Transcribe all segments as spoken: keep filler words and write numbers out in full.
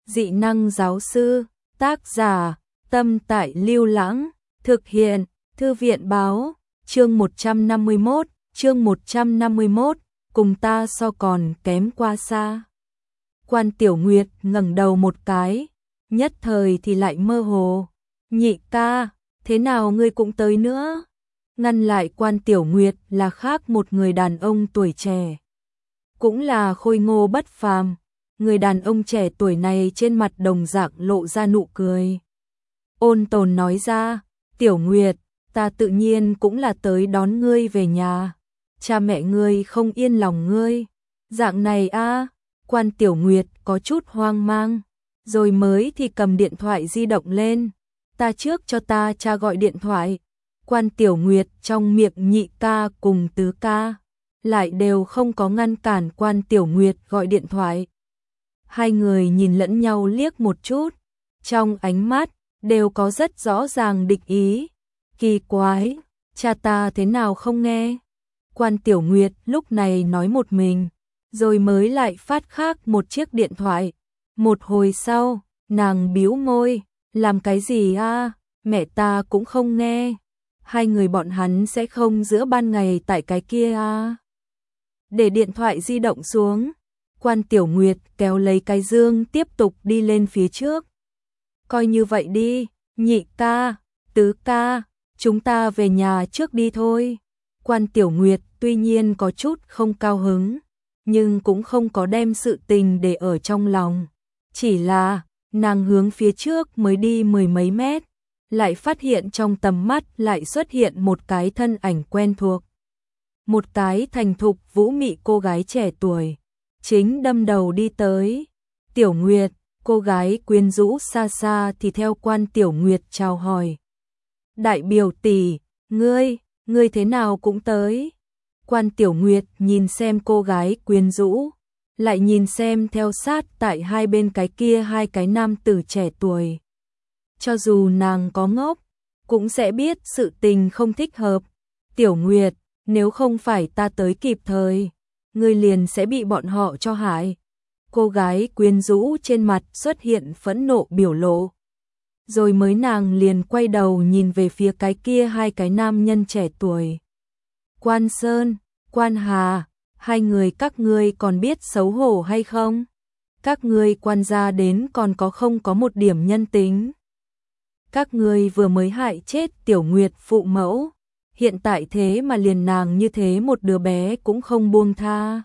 dị năng giáo sư, tác giả, Tâm Tại Lưu Lãng, thực hiện, Thư viện báo, chương một trăm năm mươi mốt, chương một trăm năm mươi mốt, cùng ta so còn kém qua xa. Quan Tiểu Nguyệt ngẩng đầu một cái, nhất thời thì lại mơ hồ. Nhị ca, thế nào ngươi cũng tới nữa? Ngăn lại Quan Tiểu Nguyệt là khác một người đàn ông tuổi trẻ. Cũng là khôi ngô bất phàm, người đàn ông trẻ tuổi này trên mặt đồng dạng lộ ra nụ cười. Ôn tồn nói ra, Tiểu Nguyệt, ta tự nhiên cũng là tới đón ngươi về nhà. Cha mẹ ngươi không yên lòng ngươi. Dạng này a, Quan Tiểu Nguyệt có chút hoang mang, rồi mới thì cầm điện thoại di động lên. Ta trước cho ta cha gọi điện thoại. Quan Tiểu Nguyệt trong miệng nhị ca cùng tứ ca lại đều không có ngăn cản Quan Tiểu Nguyệt gọi điện thoại. Hai người nhìn lẫn nhau liếc một chút, trong ánh mắt đều có rất rõ ràng địch ý. Kỳ quái, cha ta thế nào không nghe? Quan Tiểu Nguyệt lúc này nói một mình, rồi mới lại phát khác một chiếc điện thoại. Một hồi sau, nàng bĩu môi, làm cái gì a? Mẹ ta cũng không nghe. Hai người bọn hắn sẽ không giữa ban ngày tại cái kia a. Để điện thoại di động xuống, Quan Tiểu Nguyệt kéo lấy cái dương tiếp tục đi lên phía trước. Coi như vậy đi, nhị ca, tứ ca, chúng ta về nhà trước đi thôi. Quan Tiểu Nguyệt tuy nhiên có chút không cao hứng, nhưng cũng không có đem sự tình để ở trong lòng. Chỉ là, nàng hướng phía trước mới đi mười mấy mét, lại phát hiện trong tầm mắt lại xuất hiện một cái thân ảnh quen thuộc. Một cái thành thục vũ mị cô gái trẻ tuổi, chính đâm đầu đi tới. Tiểu Nguyệt, cô gái quyến rũ xa xa thì theo Quan Tiểu Nguyệt chào hỏi. Đại biểu tỷ, ngươi, ngươi thế nào cũng tới. Quan Tiểu Nguyệt nhìn xem cô gái quyến rũ, lại nhìn xem theo sát tại hai bên cái kia hai cái nam tử trẻ tuổi. Cho dù nàng có ngốc, cũng sẽ biết sự tình không thích hợp. Tiểu Nguyệt, nếu không phải ta tới kịp thời, ngươi liền sẽ bị bọn họ cho hại. Cô gái quyến rũ trên mặt xuất hiện phẫn nộ biểu lộ. Rồi mới nàng liền quay đầu nhìn về phía cái kia hai cái nam nhân trẻ tuổi. Quan Sơn, Quan Hà, hai người các ngươi còn biết xấu hổ hay không? Các ngươi Quan gia đến còn có không có một điểm nhân tính? Các ngươi vừa mới hại chết Tiểu Nguyệt phụ mẫu, hiện tại thế mà liền nàng như thế một đứa bé cũng không buông tha.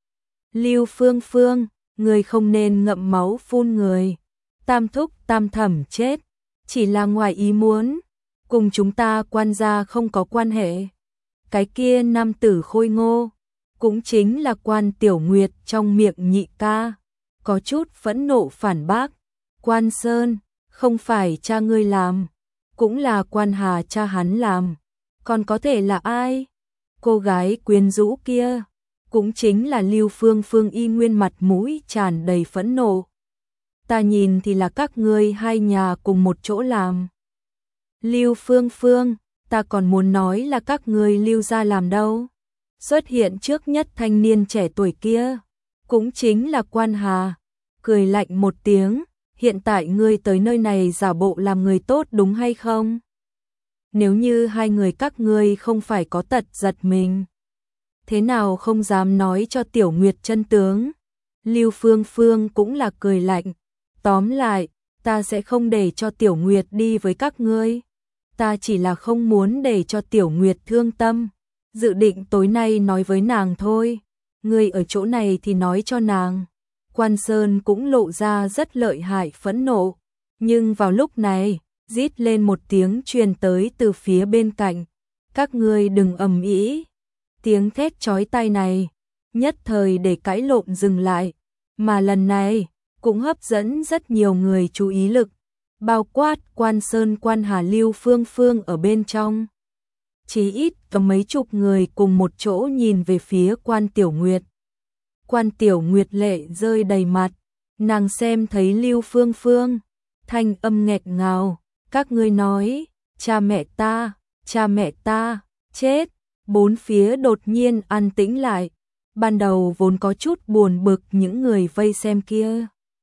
Lưu Phương Phương, ngươi không nên ngậm máu phun người. Tam thúc tam thẩm chết, chỉ là ngoài ý muốn, cùng chúng ta Quan gia không có quan hệ. Cái kia nam tử khôi ngô, cũng chính là Quan Tiểu Nguyệt trong miệng nhị ca, có chút phẫn nộ phản bác. Quan Sơn, không phải cha ngươi làm, cũng là Quan Hà cha hắn làm, còn có thể là ai? Cô gái quyến rũ kia, cũng chính là Lưu Phương Phương y nguyên mặt mũi tràn đầy phẫn nộ. Ta nhìn thì là các ngươi hai nhà cùng một chỗ làm. Lưu Phương Phương, ta còn muốn nói là các ngươi Lưu gia làm đâu. Xuất hiện trước nhất thanh niên trẻ tuổi kia, cũng chính là Quan Hà, cười lạnh một tiếng. Hiện tại ngươi tới nơi này giả bộ làm người tốt đúng hay không? Nếu như hai người các ngươi không phải có tật giật mình, thế nào không dám nói cho Tiểu Nguyệt chân tướng? Lưu Phương Phương cũng là cười lạnh. Tóm lại, ta sẽ không để cho Tiểu Nguyệt đi với các ngươi. Ta chỉ là không muốn để cho Tiểu Nguyệt thương tâm. Dự định tối nay nói với nàng thôi. Ngươi ở chỗ này thì nói cho nàng. Quan Sơn cũng lộ ra rất lợi hại phẫn nộ. Nhưng vào lúc này, rít lên một tiếng truyền tới từ phía bên cạnh. Các ngươi đừng ầm ĩ. Tiếng thét chói tai này, nhất thời để cãi lộn dừng lại. Mà lần này, cũng hấp dẫn rất nhiều người chú ý lực. Bao quát Quan Sơn Quan Hà Lưu Phương Phương ở bên trong. Chỉ ít có mấy chục người cùng một chỗ nhìn về phía Quan Tiểu Nguyệt. Quan Tiểu Nguyệt lệ rơi đầy mặt, nàng xem thấy Lưu Phương Phương, thanh âm nghẹt ngào, các ngươi nói, cha mẹ ta, cha mẹ ta, chết. Bốn phía đột nhiên an tĩnh lại, ban đầu vốn có chút buồn bực những người vây xem kia.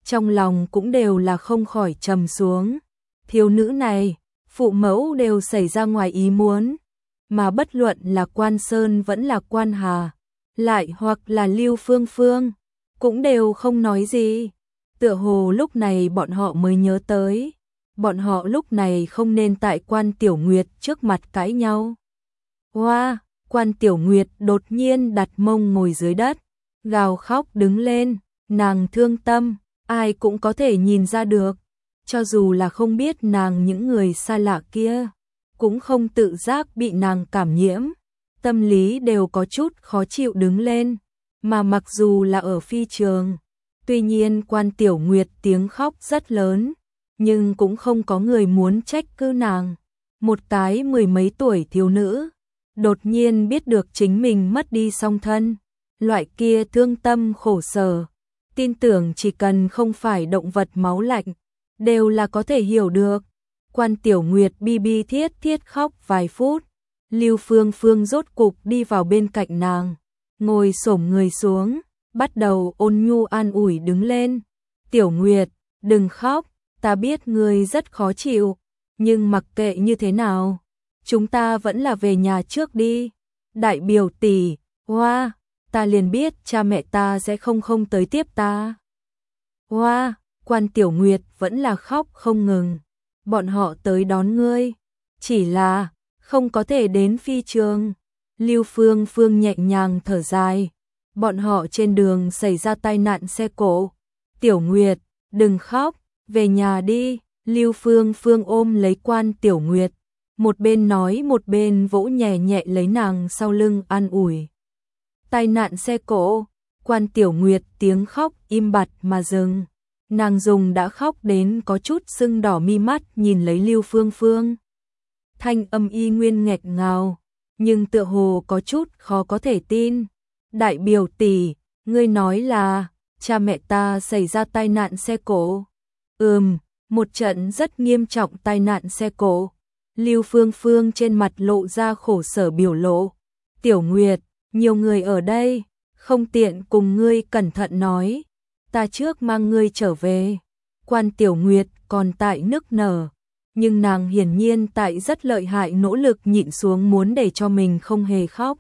trong lòng cũng đều là không khỏi trầm xuống. Thiếu nữ này, phụ mẫu đều xảy ra ngoài ý muốn, mà bất luận là Quan Sơn vẫn là Quan Hà, lại hoặc là Lưu Phương Phương, cũng đều không nói gì. Tựa hồ lúc này bọn họ mới nhớ tới, bọn họ lúc này không nên tại Quan Tiểu Nguyệt trước mặt cãi nhau. Hoa, Quan Tiểu Nguyệt đột nhiên đặt mông ngồi dưới đất, gào khóc đứng lên, nàng thương tâm, ai cũng có thể nhìn ra được, cho dù là không biết nàng những người xa lạ kia, cũng không tự giác bị nàng cảm nhiễm, tâm lý đều có chút khó chịu đứng lên, mà mặc dù là ở phi trường, tuy nhiên Quan Tiểu Nguyệt tiếng khóc rất lớn, nhưng cũng không có người muốn trách cứ nàng. Một cái mười mấy tuổi thiếu nữ, đột nhiên biết được chính mình mất đi song thân, loại kia thương tâm khổ sở, tin tưởng chỉ cần không phải động vật máu lạnh, đều là có thể hiểu được. Quan Tiểu Nguyệt bi bi thiết thiết khóc vài phút, Lưu Phương Phương rốt cục đi vào bên cạnh nàng, ngồi xổm người xuống, bắt đầu ôn nhu an ủi đứng lên. Tiểu Nguyệt, đừng khóc, ta biết ngươi rất khó chịu, nhưng mặc kệ như thế nào, chúng ta vẫn là về nhà trước đi. Đại biểu tỷ, hoa, ta liền biết cha mẹ ta sẽ không không tới tiếp ta. Hoa, Quan Tiểu Nguyệt vẫn là khóc không ngừng. Bọn họ tới đón ngươi, chỉ là không có thể đến phi trường. Lưu Phương Phương nhẹ nhàng thở dài. Bọn họ trên đường xảy ra tai nạn xe cộ. Tiểu Nguyệt, đừng khóc, về nhà đi. Lưu Phương Phương ôm lấy Quan Tiểu Nguyệt, một bên nói một bên vỗ nhẹ nhẹ lấy nàng sau lưng an ủi. Tai nạn xe cộ, Quan Tiểu Nguyệt tiếng khóc im bặt mà dừng. Nàng dùng đã khóc đến có chút sưng đỏ mi mắt nhìn lấy Lưu Phương Phương. Thanh âm y nguyên nghẹt ngào, nhưng tựa hồ có chút khó có thể tin. Đại biểu tỷ, ngươi nói là cha mẹ ta xảy ra tai nạn xe cộ. Ừm, một trận rất nghiêm trọng tai nạn xe cộ. Lưu Phương Phương trên mặt lộ ra khổ sở biểu lộ. Tiểu Nguyệt, nhiều người ở đây, không tiện cùng ngươi cẩn thận nói. Ta trước mang ngươi trở về. Quan Tiểu Nguyệt còn tại nức nở, nhưng nàng hiển nhiên tại rất lợi hại nỗ lực nhịn xuống muốn để cho mình không hề khóc.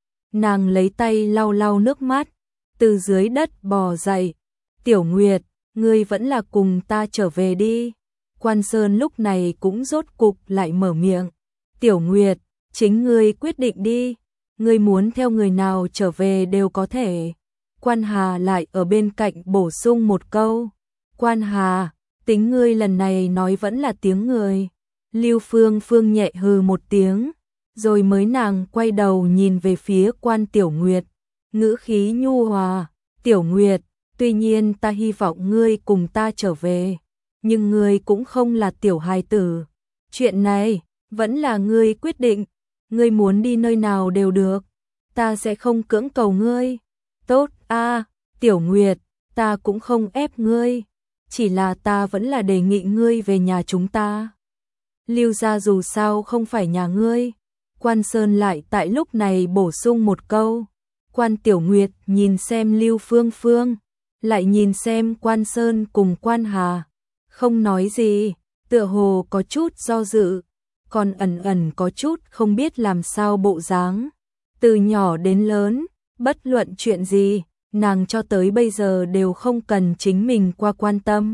Nàng lấy tay lau lau nước mắt, từ dưới đất bò dậy. Tiểu Nguyệt, ngươi vẫn là cùng ta trở về đi. Quan Sơn lúc này cũng rốt cục lại mở miệng. Tiểu Nguyệt, chính ngươi quyết định đi, ngươi muốn theo người nào trở về đều có thể. Quan Hà lại ở bên cạnh bổ sung một câu. Quan Hà, tính ngươi lần này nói vẫn là tiếng người. Lưu Phương Phương nhẹ hừ một tiếng, rồi mới nàng quay đầu nhìn về phía Quan Tiểu Nguyệt, ngữ khí nhu hòa. Tiểu Nguyệt, tuy nhiên ta hy vọng ngươi cùng ta trở về, nhưng ngươi cũng không là tiểu hài tử. Chuyện này, vẫn là ngươi quyết định, ngươi muốn đi nơi nào đều được, ta sẽ không cưỡng cầu ngươi. Tốt a, Tiểu Nguyệt, ta cũng không ép ngươi, chỉ là ta vẫn là đề nghị ngươi về nhà chúng ta. Lưu gia dù sao không phải nhà ngươi. Quan Sơn lại tại lúc này bổ sung một câu. Quan Tiểu Nguyệt nhìn xem Lưu Phương Phương, lại nhìn xem Quan Sơn cùng Quan Hà, không nói gì, tựa hồ có chút do dự, còn ẩn ẩn có chút không biết làm sao bộ dáng. Từ nhỏ đến lớn, bất luận chuyện gì, nàng cho tới bây giờ đều không cần chính mình qua quan tâm.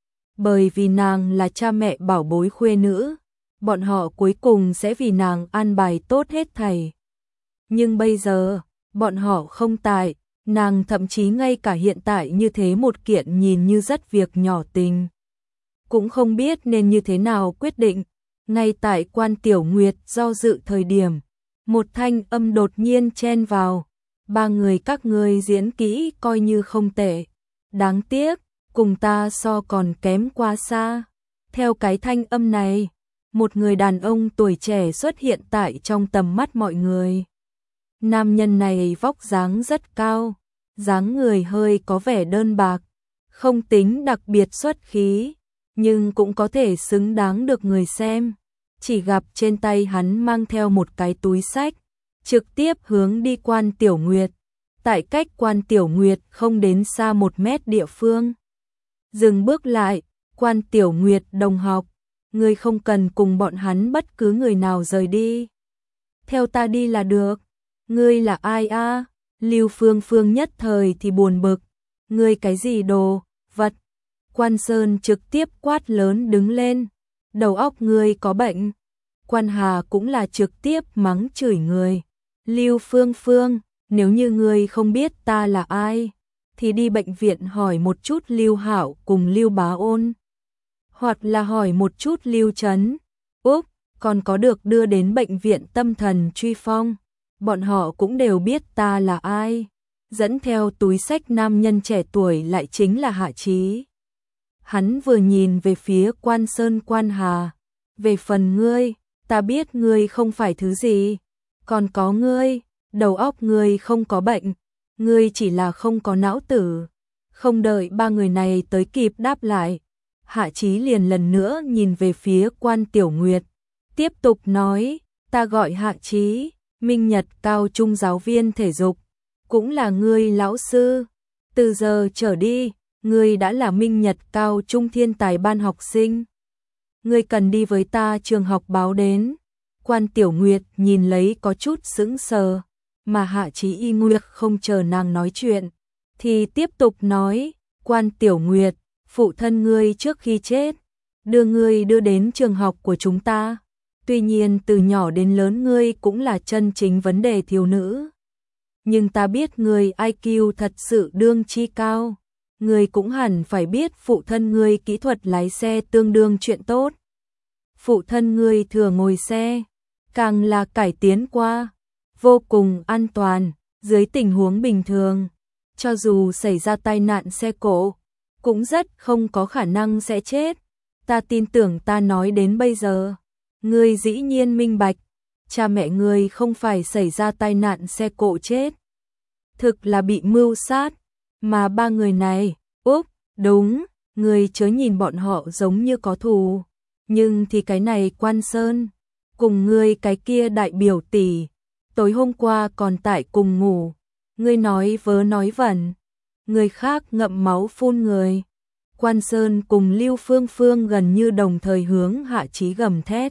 Bởi vì nàng là cha mẹ bảo bối khuê nữ, bọn họ cuối cùng sẽ vì nàng an bài tốt hết thảy. Nhưng bây giờ, bọn họ không tại, nàng thậm chí ngay cả hiện tại như thế một kiện nhìn như rất việc nhỏ tình, cũng không biết nên như thế nào quyết định. Ngay tại Quan Tiểu Nguyệt do dự thời điểm, một thanh âm đột nhiên chen vào. Ba người các ngươi diễn kỹ coi như không tệ, đáng tiếc, cùng ta so còn kém quá xa. Theo cái thanh âm này, một người đàn ông tuổi trẻ xuất hiện tại trong tầm mắt mọi người. Nam nhân này vóc dáng rất cao, dáng người hơi có vẻ đơn bạc, không tính đặc biệt xuất khí, nhưng cũng có thể xứng đáng được người xem. Chỉ gặp trên tay hắn mang theo một cái túi xách, trực tiếp hướng đi Quan Tiểu Nguyệt, tại cách Quan Tiểu Nguyệt không đến xa một mét địa phương. Dừng bước lại, Quan Tiểu Nguyệt đồng học, ngươi không cần cùng bọn hắn bất cứ người nào rời đi. Theo ta đi là được. Ngươi là ai a? Lưu Phương Phương nhất thời thì buồn bực. Ngươi cái gì đồ, vật? Quan Sơn trực tiếp quát lớn đứng lên. Đầu óc ngươi có bệnh. Quan Hà cũng là trực tiếp mắng chửi người. Lưu Phương Phương, nếu như ngươi không biết ta là ai, thì đi bệnh viện hỏi một chút Lưu Hạo cùng Lưu Bá Ôn. Hoặc là hỏi một chút Lưu Trấn. Úp, còn có được đưa đến bệnh viện tâm thần Truy Phong. Bọn họ cũng đều biết ta là ai. Dẫn theo túi xách nam nhân trẻ tuổi lại chính là Hạ Chí. Hắn vừa nhìn về phía Quan Sơn Quan Hà. Về phần ngươi, ta biết ngươi không phải thứ gì. Còn có ngươi, đầu óc ngươi không có bệnh. Ngươi chỉ là không có não tử. Không đợi ba người này tới kịp đáp lại, Hạ Chí liền lần nữa nhìn về phía Quan Tiểu Nguyệt. Tiếp tục nói, ta gọi Hạ Chí, Minh Nhật cao trung giáo viên thể dục, cũng là ngươi lão sư. Từ giờ trở đi, ngươi đã là Minh Nhật cao trung thiên tài ban học sinh. Ngươi cần đi với ta trường học báo đến. Quan Tiểu Nguyệt nhìn lấy có chút sững sờ, mà Hạ Chí y nguyệt không chờ nàng nói chuyện, thì tiếp tục nói, Quan Tiểu Nguyệt, phụ thân ngươi trước khi chết, đưa ngươi đưa đến trường học của chúng ta. Tuy nhiên từ nhỏ đến lớn ngươi cũng là chân chính vấn đề thiếu nữ. Nhưng ta biết ngươi i kiu thật sự đương chi cao. Ngươi cũng hẳn phải biết phụ thân ngươi kỹ thuật lái xe tương đương chuyện tốt. Phụ thân ngươi thừa ngồi xe, càng là cải tiến qua, vô cùng an toàn, dưới tình huống bình thường. Cho dù xảy ra tai nạn xe cộ, cũng rất không có khả năng sẽ chết. Ta tin tưởng ta nói đến bây giờ, ngươi dĩ nhiên minh bạch, cha mẹ ngươi không phải xảy ra tai nạn xe cộ chết, thực là bị mưu sát, mà ba người này, úp, đúng, ngươi chớ nhìn bọn họ giống như có thù, nhưng thì cái này Quan Sơn, cùng ngươi cái kia đại biểu tỷ, tối hôm qua còn tại cùng ngủ, ngươi nói vớ nói vẩn, người khác ngậm máu phun người. Quan Sơn cùng Lưu Phương Phương gần như đồng thời hướng Hạ Chí gầm thét.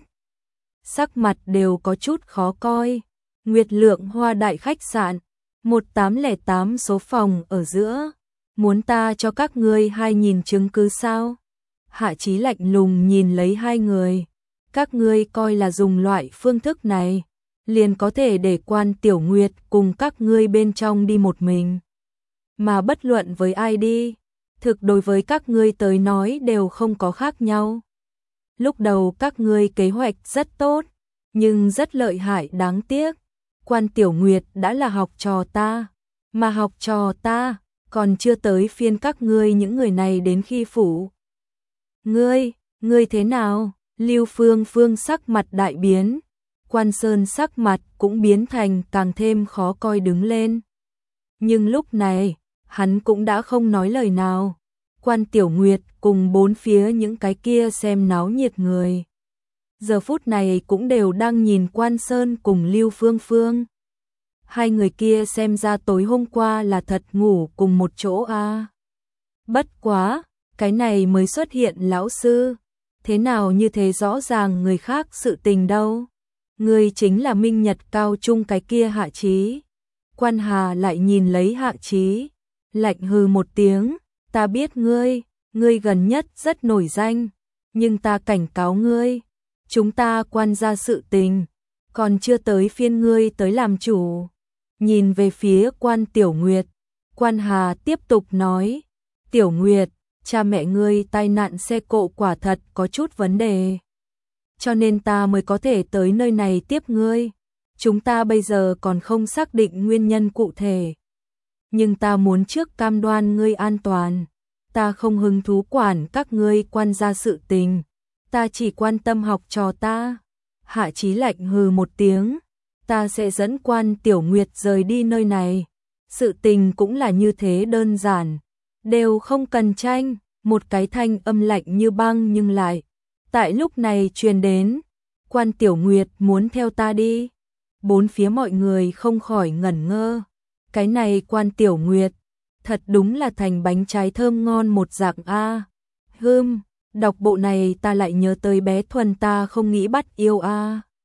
Sắc mặt đều có chút khó coi. Nguyệt Lượng Hoa đại khách sạn, một tám không tám số phòng ở giữa. Muốn ta cho các ngươi hai nhìn chứng cứ sao? Hạ Chí lạnh lùng nhìn lấy hai người. Các ngươi coi là dùng loại phương thức này, liền có thể để Quan Tiểu Nguyệt cùng các ngươi bên trong đi một mình. Mà bất luận với ai đi, thực đối với các ngươi tới nói đều không có khác nhau. Lúc đầu các ngươi kế hoạch rất tốt, nhưng rất lợi hại đáng tiếc. Quan Tiểu Nguyệt đã là học trò ta, mà học trò ta còn chưa tới phiên các ngươi những người này đến khi phủ. Ngươi, ngươi thế nào? Lưu Phương Phương sắc mặt đại biến, Quan Sơn sắc mặt cũng biến thành càng thêm khó coi đứng lên. Nhưng lúc này, hắn cũng đã không nói lời nào. Quan Tiểu Nguyệt cùng bốn phía những cái kia xem náo nhiệt người, giờ phút này cũng đều đang nhìn Quan Sơn cùng Lưu Phương Phương. Hai người kia xem ra tối hôm qua là thật ngủ cùng một chỗ a. À. Bất quá, cái này mới xuất hiện lão sư, thế nào như thế rõ ràng người khác sự tình đâu. Ngươi chính là Minh Nhật cao trung cái kia Hạ Chí. Quan Hà lại nhìn lấy Hạ Chí, lạnh hừ một tiếng, ta biết ngươi, ngươi gần nhất rất nổi danh, nhưng ta cảnh cáo ngươi, chúng ta Quan gia sự tình, còn chưa tới phiên ngươi tới làm chủ. Nhìn về phía Quan Tiểu Nguyệt, Quan Hà tiếp tục nói, Tiểu Nguyệt, cha mẹ ngươi tai nạn xe cộ quả thật có chút vấn đề, cho nên ta mới có thể tới nơi này tiếp ngươi. Chúng ta bây giờ còn không xác định nguyên nhân cụ thể, nhưng ta muốn trước cam đoan ngươi an toàn. Ta không hứng thú quản các ngươi Quan gia sự tình, ta chỉ quan tâm học trò ta. Hạ Chí lạnh hừ một tiếng, ta sẽ dẫn Quan Tiểu Nguyệt rời đi nơi này. Sự tình cũng là như thế đơn giản, đều không cần tranh. Một cái thanh âm lạnh như băng nhưng lại tại lúc này truyền đến, Quan Tiểu Nguyệt muốn theo ta đi. Bốn phía mọi người không khỏi ngẩn ngơ. Cái này Quan Tiểu Nguyệt, thật đúng là thành bánh trái thơm ngon một dạng a. Hưm, đọc bộ này ta lại nhớ tới bé Thuần ta không nghĩ bắt yêu a.